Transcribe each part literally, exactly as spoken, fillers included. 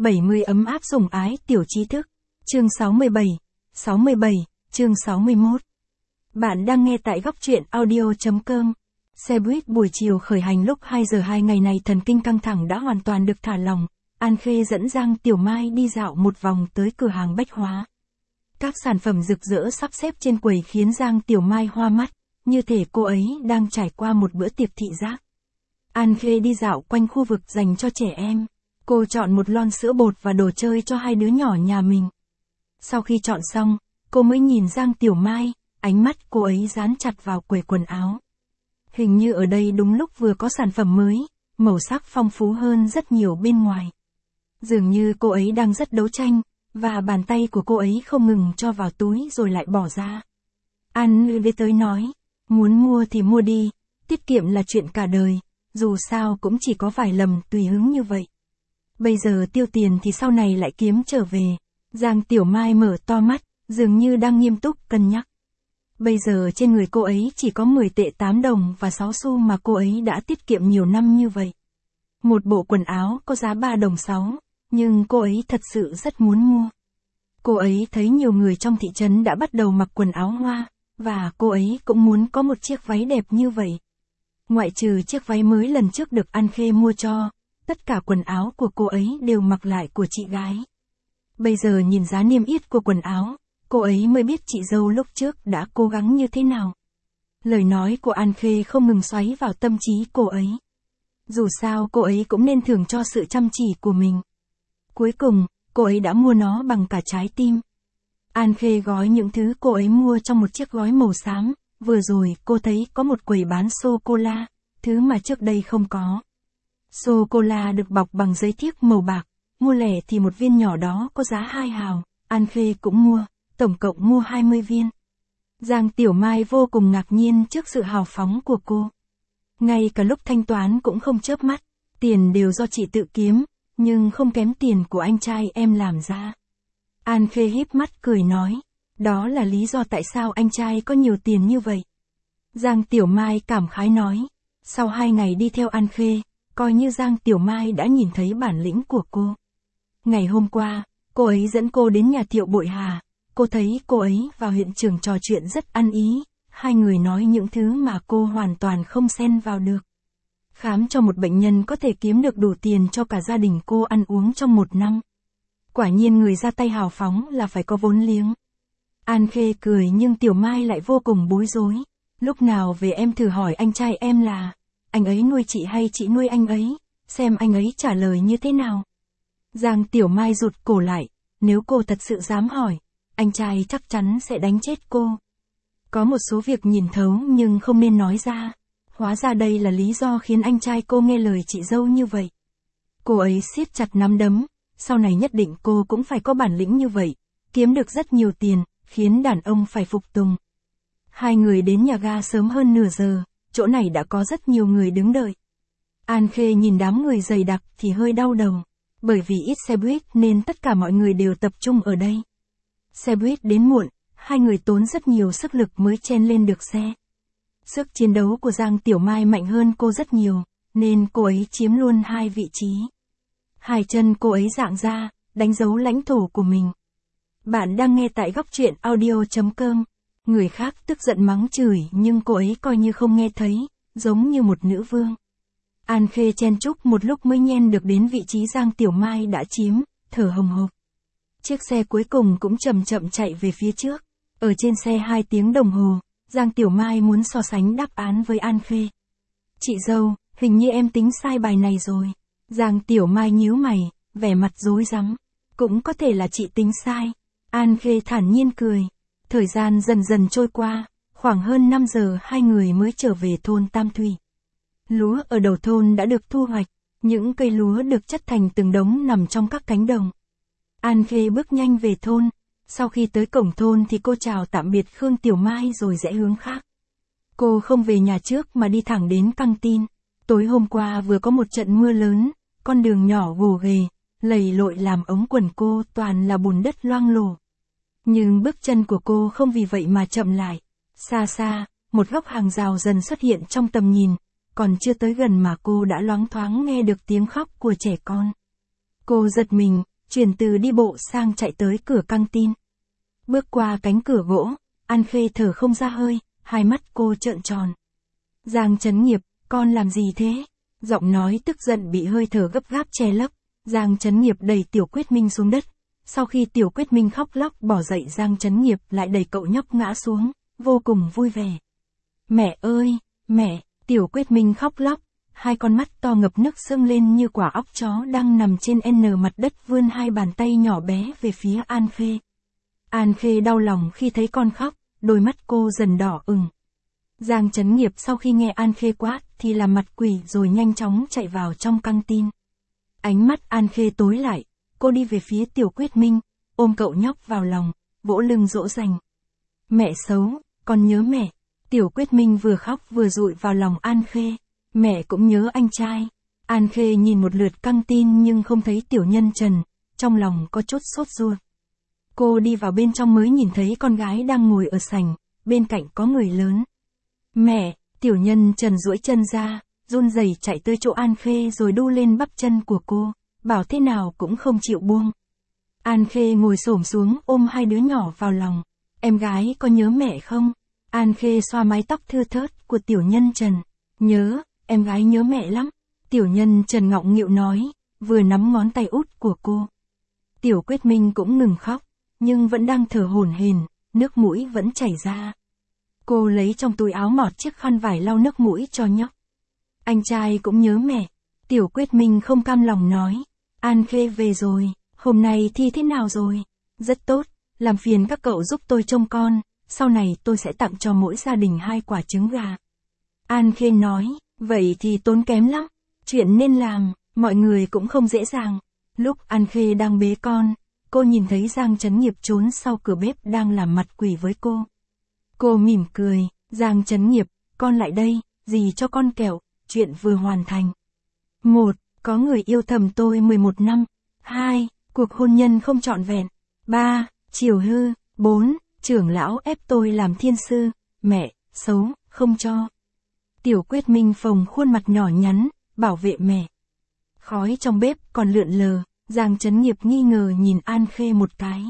bảy mươi ấm áp sủng ái tiểu trí thức. Chương sáu mươi bảy, sáu mươi bảy, chương sáu mươi mốt. Bạn đang nghe tại góc truyện audio chấm com. Xe buýt buổi chiều khởi hành lúc hai giờ hai ngày này thần kinh căng thẳng đã hoàn toàn được thả lỏng. An Khê dẫn Giang Tiểu Mai đi dạo một vòng tới cửa hàng bách hóa. Các sản phẩm rực rỡ sắp xếp trên quầy khiến Giang Tiểu Mai hoa mắt, như thể cô ấy đang trải qua một bữa tiệc thị giác. An Khê đi dạo quanh khu vực dành cho trẻ em. Cô chọn một lon sữa bột và đồ chơi cho hai đứa nhỏ nhà mình. Sau khi chọn xong, cô mới nhìn Giang Tiểu Mai, ánh mắt cô ấy dán chặt vào quầy quần áo. Hình như ở đây đúng lúc vừa có sản phẩm mới, màu sắc phong phú hơn rất nhiều bên ngoài. Dường như cô ấy đang rất đấu tranh, và bàn tay của cô ấy không ngừng cho vào túi rồi lại bỏ ra. An Khê tới nói, muốn mua thì mua đi, tiết kiệm là chuyện cả đời, dù sao cũng chỉ có vài lầm tùy hứng như vậy. Bây giờ tiêu tiền thì sau này lại kiếm trở về. Giang Tiểu Mai mở to mắt, dường như đang nghiêm túc cân nhắc. Bây giờ trên người cô ấy chỉ có mười tệ tám đồng và sáu xu mà cô ấy đã tiết kiệm nhiều năm như vậy. Một bộ quần áo có giá ba đồng sáu, nhưng cô ấy thật sự rất muốn mua. Cô ấy thấy nhiều người trong thị trấn đã bắt đầu mặc quần áo hoa, và cô ấy cũng muốn có một chiếc váy đẹp như vậy. Ngoại trừ chiếc váy mới lần trước được An Khê mua cho, tất cả quần áo của cô ấy đều mặc lại của chị gái. Bây giờ nhìn giá niêm yết của quần áo, cô ấy mới biết chị dâu lúc trước đã cố gắng như thế nào. Lời nói của An Khê không ngừng xoáy vào tâm trí cô ấy. Dù sao cô ấy cũng nên thưởng cho sự chăm chỉ của mình. Cuối cùng, cô ấy đã mua nó bằng cả trái tim. An Khê gói những thứ cô ấy mua trong một chiếc gói màu xám. Vừa rồi cô thấy có một quầy bán sô-cô-la, thứ mà trước đây không có. Sô-cô-la được bọc bằng giấy thiếc màu bạc, mua lẻ thì một viên nhỏ đó có giá hai hào, An Khê cũng mua, tổng cộng mua hai mươi viên. Giang Tiểu Mai vô cùng ngạc nhiên trước sự hào phóng của cô. Ngay cả lúc thanh toán cũng không chớp mắt, tiền đều do chị tự kiếm, nhưng không kém tiền của anh trai em làm ra. An Khê híp mắt cười nói, đó là lý do tại sao anh trai có nhiều tiền như vậy. Giang Tiểu Mai cảm khái nói, sau hai ngày đi theo An Khê, coi như Giang Tiểu Mai đã nhìn thấy bản lĩnh của cô. Ngày hôm qua, cô ấy dẫn cô đến nhà Thiệu Bội Hà, cô thấy cô ấy và huyện trưởng trò chuyện rất ăn ý, hai người nói những thứ mà cô hoàn toàn không xen vào được. Khám cho một bệnh nhân có thể kiếm được đủ tiền cho cả gia đình cô ăn uống trong một năm. Quả nhiên người ra tay hào phóng là phải có vốn liếng. An Khê cười nhưng Tiểu Mai lại vô cùng bối rối. Lúc nào về em thử hỏi anh trai em là, anh ấy nuôi chị hay chị nuôi anh ấy, xem anh ấy trả lời như thế nào. Giang Tiểu Mai rụt cổ lại, nếu cô thật sự dám hỏi, anh trai chắc chắn sẽ đánh chết cô. Có một số việc nhìn thấu nhưng không nên nói ra, hóa ra đây là lý do khiến anh trai cô nghe lời chị dâu như vậy. Cô ấy siết chặt nắm đấm, sau này nhất định cô cũng phải có bản lĩnh như vậy, kiếm được rất nhiều tiền, khiến đàn ông phải phục tùng. Hai người đến nhà ga sớm hơn nửa giờ, chỗ này đã có rất nhiều người đứng đợi. An Khê nhìn đám người dày đặc thì hơi đau đầu, bởi vì ít xe buýt nên tất cả mọi người đều tập trung ở đây. Xe buýt đến muộn, hai người tốn rất nhiều sức lực mới chen lên được xe. Sức chiến đấu của Giang Tiểu Mai mạnh hơn cô rất nhiều, nên cô ấy chiếm luôn hai vị trí. Hai chân cô ấy dạng ra, đánh dấu lãnh thổ của mình. Bạn đang nghe tại góc truyện audio chấm com. Người khác tức giận mắng chửi nhưng cô ấy coi như không nghe thấy, giống như một nữ vương. An Khê chen chúc một lúc mới nhen được đến vị trí Giang Tiểu Mai đã chiếm, thở hồng hộc. Chiếc xe cuối cùng cũng chậm chậm chạy về phía trước. Ở trên xe hai tiếng đồng hồ, Giang Tiểu Mai muốn so sánh đáp án với An Khê. Chị dâu, hình như em tính sai bài này rồi. Giang Tiểu Mai nhíu mày, vẻ mặt rối rắm. Cũng có thể là chị tính sai. An Khê thản nhiên cười. Thời gian dần dần trôi qua, khoảng hơn năm giờ hai người mới trở về thôn Tam Thủy. Lúa ở đầu thôn đã được thu hoạch, những cây lúa được chất thành từng đống nằm trong các cánh đồng. An Khê bước nhanh về thôn, sau khi tới cổng thôn thì cô chào tạm biệt Khương Tiểu Mai rồi rẽ hướng khác. Cô không về nhà trước mà đi thẳng đến căng tin. Tối hôm qua vừa có một trận mưa lớn, con đường nhỏ gồ ghề, lầy lội làm ống quần cô toàn là bùn đất loang lổ. Nhưng bước chân của cô không vì vậy mà chậm lại. Xa xa, một góc hàng rào dần xuất hiện trong tầm nhìn, còn chưa tới gần mà cô đã loáng thoáng nghe được tiếng khóc của trẻ con. Cô giật mình, chuyển từ đi bộ sang chạy tới cửa căng tin. Bước qua cánh cửa gỗ, An Khê thở không ra hơi, hai mắt cô trợn tròn. Giang Chấn Nghiệp, con làm gì thế? Giọng nói tức giận bị hơi thở gấp gáp che lấp. Giang Chấn Nghiệp đẩy Tiểu Quyết Minh xuống đất. Sau khi Tiểu Quyết Minh khóc lóc bỏ dậy, Giang Chấn Nghiệp lại đẩy cậu nhóc ngã xuống, vô cùng vui vẻ. Mẹ ơi, mẹ, Tiểu Quyết Minh khóc lóc, hai con mắt to ngập nước sưng lên như quả óc chó đang nằm trên N mặt đất, vươn hai bàn tay nhỏ bé về phía An Khê. An Khê đau lòng khi thấy con khóc, đôi mắt cô dần đỏ ửng. Giang Chấn Nghiệp sau khi nghe An Khê quát thì làm mặt quỷ rồi nhanh chóng chạy vào trong căng tin. Ánh mắt An Khê tối lại, cô đi về phía Tiểu Quyết Minh, ôm cậu nhóc vào lòng, vỗ lưng dỗ dành. Mẹ xấu, con nhớ mẹ. Tiểu Quyết Minh vừa khóc vừa dụi vào lòng An Khê. Mẹ cũng nhớ anh trai. An Khê nhìn một lượt căng tin nhưng không thấy Tiểu Nhân Trần, trong lòng có chút sốt ruột. Cô đi vào bên trong mới nhìn thấy con gái đang ngồi ở sảnh, bên cạnh có người lớn. Mẹ, Tiểu Nhân Trần duỗi chân ra, run rẩy chạy tới chỗ An Khê rồi đu lên bắp chân của cô, bảo thế nào cũng không chịu buông. An Khê ngồi xổm xuống ôm hai đứa nhỏ vào lòng. Em gái có nhớ mẹ không? An Khê xoa mái tóc thưa thớt của Tiểu Nhân Trần. Nhớ, em gái nhớ mẹ lắm. Tiểu Nhân Trần ngọng nghịu nói, vừa nắm ngón tay út của cô. Tiểu Quyết Minh cũng ngừng khóc, nhưng vẫn đang thở hổn hển, nước mũi vẫn chảy ra. Cô lấy trong túi áo mọt chiếc khăn vải lau nước mũi cho nhóc. Anh trai cũng nhớ mẹ. Tiểu Quyết Minh không cam lòng nói. An Khê về rồi, hôm nay thi thế nào rồi? Rất tốt, làm phiền các cậu giúp tôi trông con, sau này tôi sẽ tặng cho mỗi gia đình hai quả trứng gà. An Khê nói, vậy thì tốn kém lắm, chuyện nên làm, mọi người cũng không dễ dàng. Lúc An Khê đang bế con, cô nhìn thấy Giang Chấn Nghiệp trốn sau cửa bếp đang làm mặt quỷ với cô. Cô mỉm cười, Giang Chấn Nghiệp, con lại đây, dì cho con kẹo, chuyện vừa hoàn thành. một. Có người yêu thầm tôi mười một năm. hai. Cuộc hôn nhân không trọn vẹn. ba. Chiều hư. bốn. Trưởng lão ép tôi làm thiên sư. Mẹ, xấu, không cho. Tiểu Quyết Minh phồng khuôn mặt nhỏ nhắn, bảo vệ mẹ. Khói trong bếp còn lượn lờ, Giang Chấn Nghiệp nghi ngờ nhìn An Khê một cái.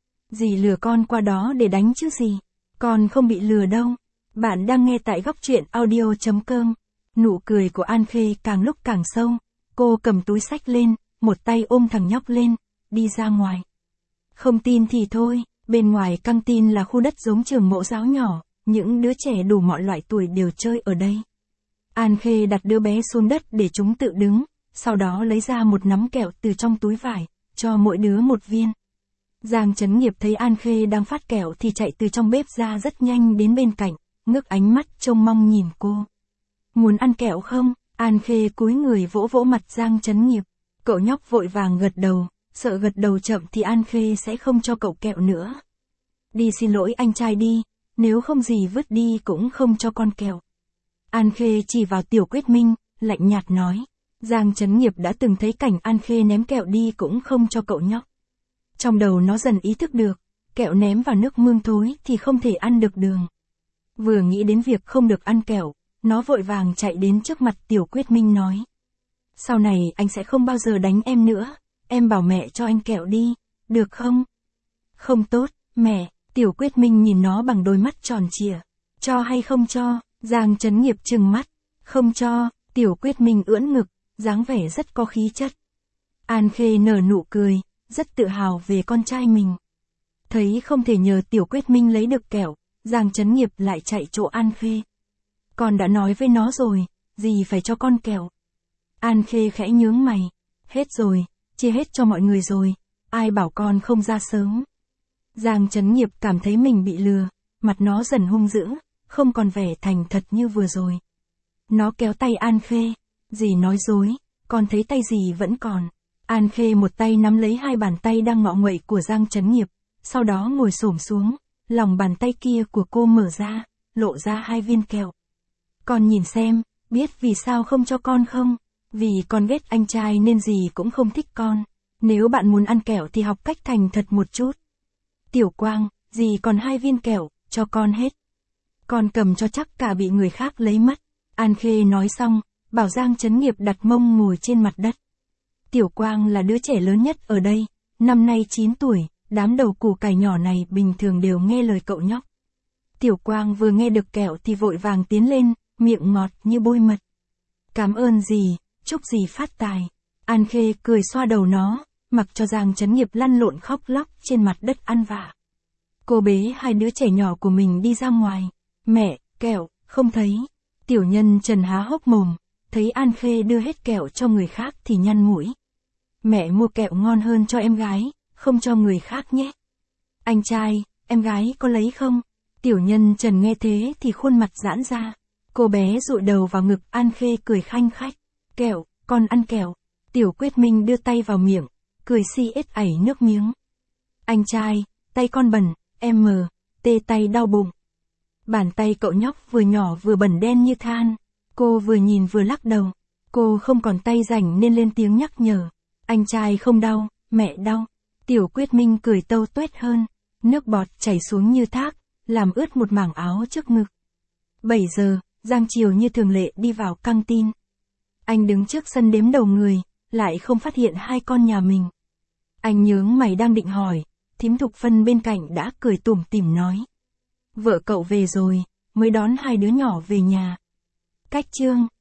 Dì lừa con qua đó để đánh chứ gì. Con không bị lừa đâu. Bạn đang nghe tại góc truyện audio chấm com. Nụ cười của An Khê càng lúc càng sâu. Cô cầm túi xách lên, một tay ôm thằng nhóc lên, đi ra ngoài. Không tin thì thôi, bên ngoài căng tin là khu đất giống trường mẫu giáo nhỏ, những đứa trẻ đủ mọi loại tuổi đều chơi ở đây. An Khê đặt đứa bé xuống đất để chúng tự đứng, sau đó lấy ra một nắm kẹo từ trong túi vải, cho mỗi đứa một viên. Giang Chấn Nghiệp thấy An Khê đang phát kẹo thì chạy từ trong bếp ra rất nhanh đến bên cạnh, ngước ánh mắt trông mong nhìn cô. Muốn ăn kẹo không? An Khê cúi người vỗ vỗ mặt Giang Chấn Nghiệp. Cậu nhóc vội vàng gật đầu, sợ gật đầu chậm thì An Khê sẽ không cho cậu kẹo nữa. Đi xin lỗi anh trai đi, nếu không gì vứt đi cũng không cho con kẹo. An Khê chỉ vào Tiểu Quyết Minh, lạnh nhạt nói. Giang Chấn Nghiệp đã từng thấy cảnh An Khê ném kẹo đi cũng không cho cậu nhóc. Trong đầu nó dần ý thức được, kẹo ném vào nước mương thối thì không thể ăn được đường. Vừa nghĩ đến việc không được ăn kẹo, nó vội vàng chạy đến trước mặt Tiểu Quyết Minh nói. Sau này anh sẽ không bao giờ đánh em nữa, em bảo mẹ cho anh kẹo đi, được không? Không tốt, mẹ. Tiểu Quyết Minh nhìn nó bằng đôi mắt tròn trịa. Cho hay không cho? Giang Chấn Nghiệp trừng mắt. Không cho. Tiểu Quyết Minh ưỡn ngực, dáng vẻ rất có khí chất. An Khê nở nụ cười, rất tự hào về con trai mình. Thấy không thể nhờ Tiểu Quyết Minh lấy được kẹo, Giang Chấn Nghiệp lại chạy chỗ An Khê. Con đã nói với nó rồi, gì phải cho con kẹo. An Khê khẽ nhướng mày. Hết rồi, chia hết cho mọi người rồi, ai bảo con không ra sớm. Giang Chấn Nghiệp cảm thấy mình bị lừa, mặt nó dần hung dữ, không còn vẻ thành thật như vừa rồi. Nó kéo tay An Khê. Dì nói dối, con thấy tay dì vẫn còn. An Khê một tay nắm lấy hai bàn tay đang ngọ nguậy của Giang Chấn Nghiệp, sau đó ngồi xổm xuống, lòng bàn tay kia của cô mở ra, lộ ra hai viên kẹo. Con nhìn xem, biết vì sao không cho con không? Vì con ghét anh trai nên dì cũng không thích con. Nếu bạn muốn ăn kẹo thì học cách thành thật một chút. Tiểu Quang, dì còn hai viên kẹo, cho con hết. Con cầm cho chắc cả bị người khác lấy mất. An Khê nói xong, bảo Giang Chấn Nghiệp đặt mông ngồi trên mặt đất. Tiểu Quang là đứa trẻ lớn nhất ở đây, năm nay chín tuổi, đám đầu củ cải nhỏ này bình thường đều nghe lời cậu nhóc. Tiểu Quang vừa nghe được kẹo thì vội vàng tiến lên, miệng ngọt như bôi mật. Cảm ơn dì, chúc dì phát tài. An Khê cười xoa đầu nó, mặc cho Giang Chấn Nghiệp lăn lộn khóc lóc trên mặt đất ăn vạ. Cô bế hai đứa trẻ nhỏ của mình đi ra ngoài. Mẹ, kẹo, không thấy. Tiểu Nhân Trần há hốc mồm, thấy An Khê đưa hết kẹo cho người khác thì nhăn mũi. Mẹ mua kẹo ngon hơn cho em gái, không cho người khác nhé. Anh trai, em gái có lấy không? Tiểu Nhân Trần nghe thế thì khuôn mặt giãn ra. Cô bé dụi đầu vào ngực An Khê cười khanh khách. Kẹo, con ăn kẹo. Tiểu Quyết Minh đưa tay vào miệng, cười si ết ảy nước miếng. Anh trai, tay con bẩn, em mờ, tê tay đau bụng. Bàn tay cậu nhóc vừa nhỏ vừa bẩn đen như than. Cô vừa nhìn vừa lắc đầu. Cô không còn tay rảnh nên lên tiếng nhắc nhở. Anh trai không đau, mẹ đau. Tiểu Quyết Minh cười tâu tuét hơn. Nước bọt chảy xuống như thác, làm ướt một mảng áo trước ngực. bảy giờ, Giang Triều như thường lệ đi vào căng tin. Anh đứng trước sân đếm đầu người, lại không phát hiện hai con nhà mình. Anh nhướng mày đang định hỏi, thím Thục Phân bên cạnh đã cười tủm tỉm nói. Vợ cậu về rồi, mới đón hai đứa nhỏ về nhà. Cách chương